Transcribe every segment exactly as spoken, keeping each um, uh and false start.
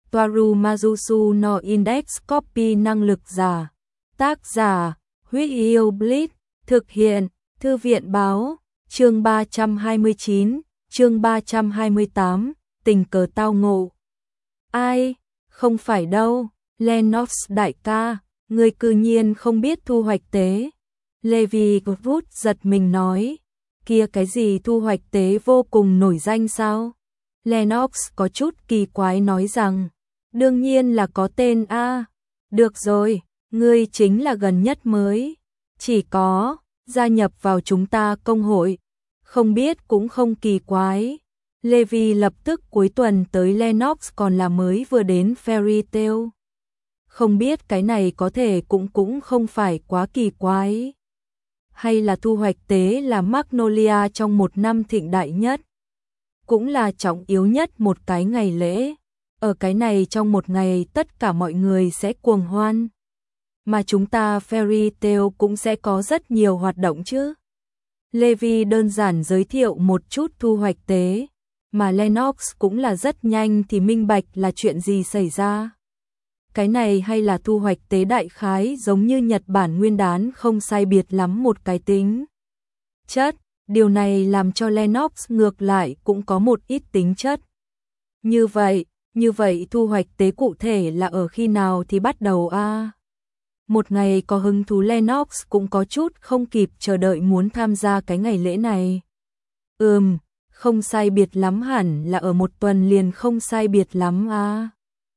Toaru Majusu no Index Copy năng lực giả. Tác giả, Huyết Yêu Blitz, thực hiện, Thư viện Báo, chương ba trăm hai mươi chín, chương ba trăm hai mươi tám, tình cờ tao ngộ. Ai? Không phải đâu, Lennox đại ca, người cư nhiên không biết thu hoạch tế. Levi Wood giật mình nói, kia cái gì thu hoạch tế vô cùng nổi danh sao? Lennox có chút kỳ quái nói rằng, đương nhiên là có tên A. Được rồi, ngươi chính là gần nhất mới. Chỉ có, gia nhập vào chúng ta công hội. Không biết cũng không kỳ quái. Levi lập tức cuối tuần tới Lennox còn là mới vừa đến Fairy Tail. Không biết cái này có thể cũng cũng không phải quá kỳ quái. Hay là thu hoạch tế là Magnolia trong một năm thịnh đại nhất. Cũng là trọng yếu nhất một cái ngày lễ. Ở cái này trong một ngày tất cả mọi người sẽ cuồng hoan. Mà chúng ta Fairy Tail cũng sẽ có rất nhiều hoạt động chứ. Levi đơn giản giới thiệu một chút thu hoạch tế. Mà Lennox cũng là rất nhanh thì minh bạch là chuyện gì xảy ra. Cái này hay là thu hoạch tế đại khái giống như Nhật Bản nguyên đán không sai biệt lắm một cái tính chất. Điều này làm cho Lennox ngược lại cũng có một ít tính chất. Như vậy, như vậy thu hoạch tế cụ thể là ở khi nào thì bắt đầu a? À? Một ngày có hứng thú Lennox cũng có chút không kịp chờ đợi muốn tham gia cái ngày lễ này. Ừm, không sai biệt lắm hẳn là ở một tuần liền không sai biệt lắm a. À?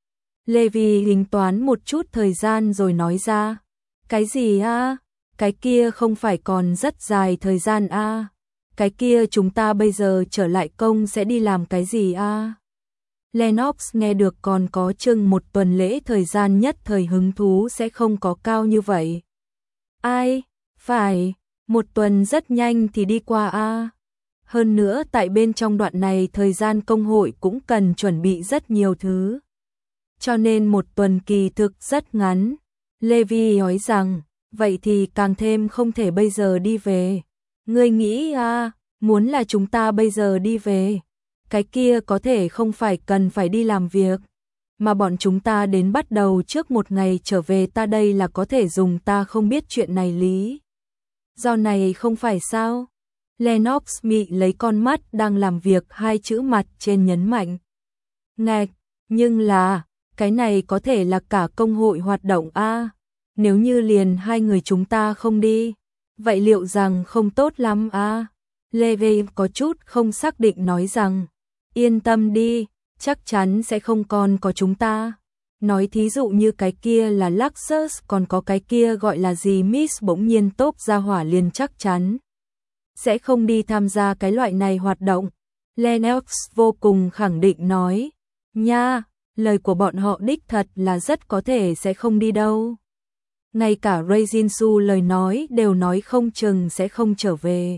Levi tính toán một chút thời gian rồi nói ra. Cái gì a? À? Cái kia không phải còn rất dài thời gian a? À? Cái kia chúng ta bây giờ trở lại công sẽ đi làm cái gì a? À? Lennox nghe được còn có chừng một tuần lễ thời gian nhất thời hứng thú sẽ không có cao như vậy. Ai? Phải, một tuần rất nhanh thì đi qua a. À? Hơn nữa tại bên trong đoạn này thời gian công hội cũng cần chuẩn bị rất nhiều thứ. Cho nên một tuần kỳ thực rất ngắn. Levi nói rằng, vậy thì càng thêm không thể bây giờ đi về. Ngươi nghĩ à, muốn là chúng ta bây giờ đi về. Cái kia có thể không phải cần phải đi làm việc. Mà bọn chúng ta đến bắt đầu trước một ngày trở về ta đây là có thể dùng ta không biết chuyện này lý. Do này không phải sao? Lennox mị lấy con mắt đang làm việc hai chữ mặt trên nhấn mạnh. Ngạch, nhưng là, cái này có thể là cả công hội hoạt động a. À? Nếu như liền hai người chúng ta không đi, vậy liệu rằng không tốt lắm a? À? Levi có chút không xác định nói rằng, yên tâm đi, chắc chắn sẽ không còn có chúng ta. Nói thí dụ như cái kia là Luxus còn có cái kia gọi là gì Miss bỗng nhiên tốt ra hỏa liền chắc chắn sẽ không đi tham gia cái loại này hoạt động. Lennox vô cùng khẳng định nói, nha, lời của bọn họ đích thật là rất có thể sẽ không đi đâu. Ngay cả Reijinsu lời nói đều nói không chừng sẽ không trở về.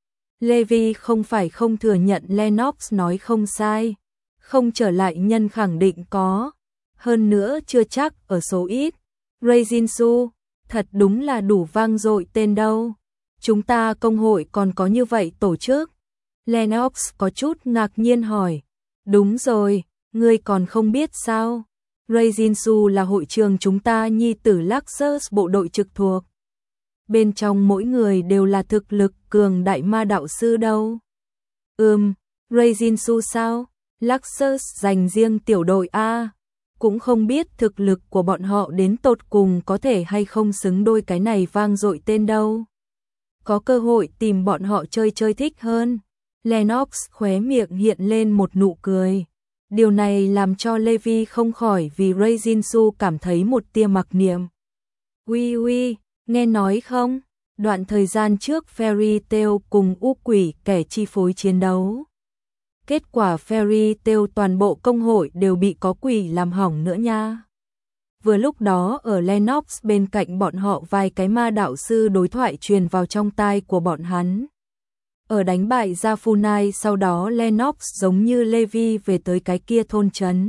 Levi không phải không thừa nhận Lennox nói không sai. Không trở lại nhân khẳng định có. Hơn nữa chưa chắc ở số ít. Reijinsu, thật đúng là đủ vang dội tên đâu. Chúng ta công hội còn có như vậy tổ chức. Lennox có chút ngạc nhiên hỏi. Đúng rồi, ngươi còn không biết sao? Reijinsu là hội trường chúng ta nhi tử Luxus bộ đội trực thuộc. Bên trong mỗi người đều là thực lực cường đại ma đạo sư đâu. Ừm, Reijinsu sao? Luxus dành riêng tiểu đội A. Cũng không biết thực lực của bọn họ đến tột cùng có thể hay không xứng đôi cái này vang dội tên đâu. Có cơ hội tìm bọn họ chơi chơi thích hơn. Lennox khóe miệng hiện lên một nụ cười. Điều này làm cho Levi không khỏi vì Reijinsu cảm thấy một tia mặc niệm. Uy uy, nghe nói không? Đoạn thời gian trước Fairy Tail cùng U Quỷ kẻ chi phối chiến đấu. Kết quả Fairy Tail toàn bộ công hội đều bị có quỷ làm hỏng nữa nha. Vừa lúc đó ở Lennox bên cạnh bọn họ vài cái ma đạo sư đối thoại truyền vào trong tai của bọn hắn. Ở đánh bại Jafunai sau đó Lennox giống như Levi về tới cái kia thôn trấn.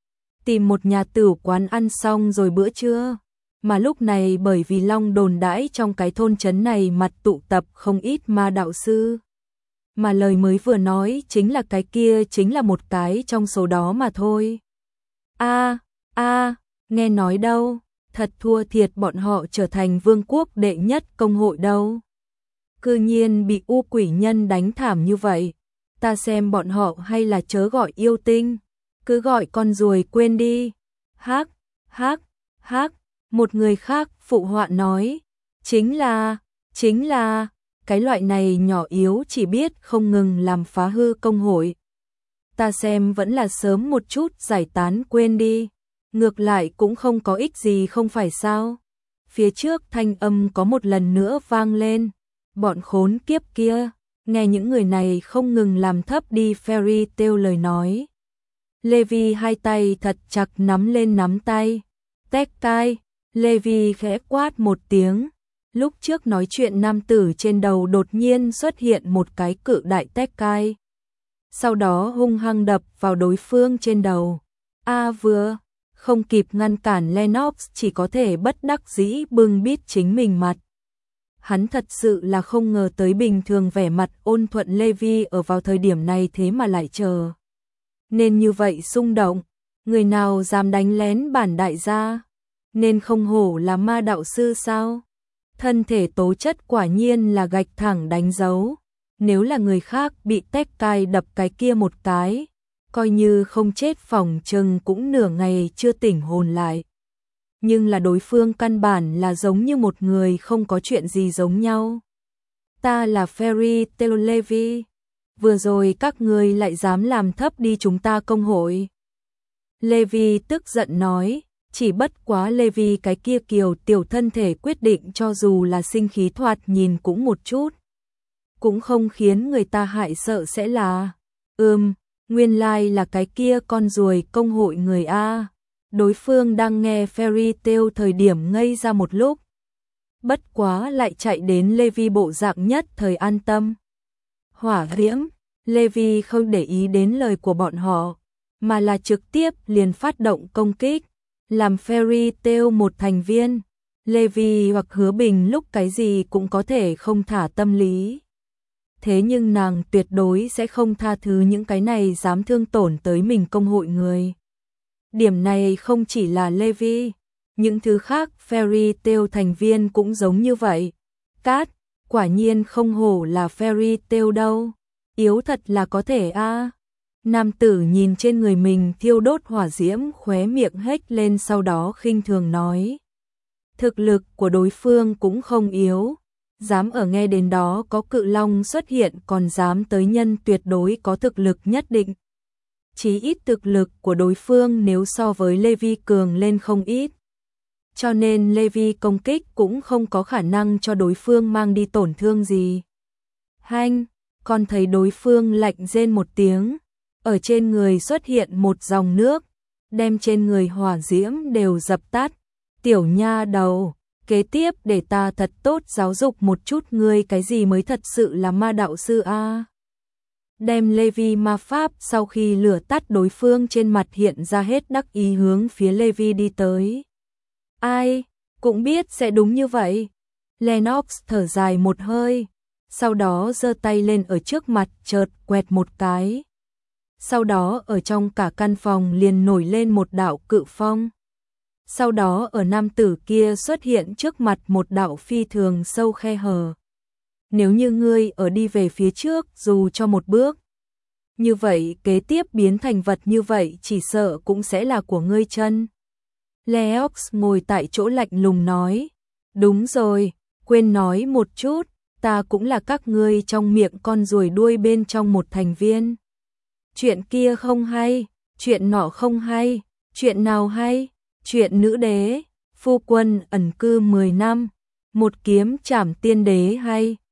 Tìm một nhà tửu quán ăn xong rồi bữa trưa. Mà lúc này bởi vì long đồn đãi trong cái thôn trấn này mặt tụ tập không ít ma đạo sư. Mà lời mới vừa nói chính là cái kia chính là một cái trong số đó mà thôi. A, a, nghe nói đâu, thật thua thiệt bọn họ trở thành vương quốc đệ nhất công hội đâu. Cư nhiên bị u quỷ nhân đánh thảm như vậy, ta xem bọn họ hay là chớ gọi yêu tinh, cứ gọi con ruồi quên đi. Hắc, hắc, hắc, một người khác phụ họa nói, chính là, chính là, cái loại này nhỏ yếu chỉ biết không ngừng làm phá hư công hội. Ta xem vẫn là sớm một chút giải tán quên đi, ngược lại cũng không có ích gì không phải sao. Phía trước thanh âm có một lần nữa vang lên, bọn khốn kiếp kia, nghe những người này không ngừng làm thấp đi Fairy Tail lời nói. Levi hai tay thật chặt nắm lên nắm tay. Tekkai, Levi khẽ quát một tiếng. Lúc trước nói chuyện nam tử trên đầu đột nhiên xuất hiện một cái cự đại Tekkai. Sau đó hung hăng đập vào đối phương trên đầu. A vừa, không kịp ngăn cản Lennox chỉ có thể bất đắc dĩ bưng bít chính mình mặt. Hắn thật sự là không ngờ tới bình thường vẻ mặt ôn thuận Levi ở vào thời điểm này thế mà lại chờ. Nên như vậy xung động, người nào dám đánh lén bản đại gia, nên không hổ là ma đạo sư sao? Thân thể tố chất quả nhiên là gạch thẳng đánh dấu, nếu là người khác bị Tekkai đập cái kia một cái, coi như không chết phòng chừng cũng nửa ngày chưa tỉnh hồn lại. Nhưng là đối phương căn bản là giống như một người không có chuyện gì giống nhau. Ta là Fairy Tail Levi, vừa rồi các ngươi lại dám làm thấp đi chúng ta công hội. Levi tức giận nói, chỉ bất quá Levi cái kia kiều tiểu thân thể quyết định cho dù là sinh khí thoạt nhìn cũng một chút, cũng không khiến người ta hại sợ sẽ là, ừm, nguyên lai là cái kia con ruồi công hội người A. Đối phương đang nghe Fairy Tail thời điểm ngây ra một lúc, bất quá lại chạy đến Levi bộ dạng nhất thời an tâm. Hỏa diễm, Levi không để ý đến lời của bọn họ, mà là trực tiếp liền phát động công kích, làm Fairy Tail một thành viên. Levi hoặc Hứa Bình lúc cái gì cũng có thể không thả tâm lý. Thế nhưng nàng tuyệt đối sẽ không tha thứ những cái này dám thương tổn tới mình công hội người. Điểm này không chỉ là Levi, những thứ khác Fairy Tail thành viên cũng giống như vậy. Cát, quả nhiên không hổ là Fairy Tail đâu, yếu thật là có thể a. À. Nam tử nhìn trên người mình thiêu đốt hỏa diễm khóe miệng hếch lên sau đó khinh thường nói. Thực lực của đối phương cũng không yếu, dám ở nghe đến đó có cự long xuất hiện còn dám tới nhân tuyệt đối có thực lực nhất định. Chí ít thực lực của đối phương nếu so với Levi cường lên không ít. Cho nên Levi công kích cũng không có khả năng cho đối phương mang đi tổn thương gì. Hanh, còn thấy đối phương lạnh rên một tiếng, ở trên người xuất hiện một dòng nước, đem trên người hỏa diễm đều dập tắt. Tiểu nha đầu, kế tiếp để ta thật tốt giáo dục một chút ngươi cái gì mới thật sự là ma đạo sư a. Đem Levi ma pháp sau khi lửa tắt đối phương trên mặt hiện ra hết đắc ý hướng phía Levi đi tới. Ai, cũng biết sẽ đúng như vậy. Lennox thở dài một hơi, sau đó giơ tay lên ở trước mặt chợt quẹt một cái. Sau đó ở trong cả căn phòng liền nổi lên một đạo cự phong. Sau đó ở nam tử kia xuất hiện trước mặt một đạo phi thường sâu khe hở. Nếu như ngươi ở đi về phía trước dù cho một bước, như vậy kế tiếp biến thành vật như vậy chỉ sợ cũng sẽ là của ngươi chân. Leox ngồi tại chỗ lạnh lùng nói, đúng rồi, quên nói một chút, ta cũng là các ngươi trong miệng con ruồi đuôi bên trong một thành viên. Chuyện kia không hay, chuyện nọ không hay, chuyện nào hay, chuyện nữ đế, phu quân ẩn cư mười năm, một kiếm trảm tiên đế hay.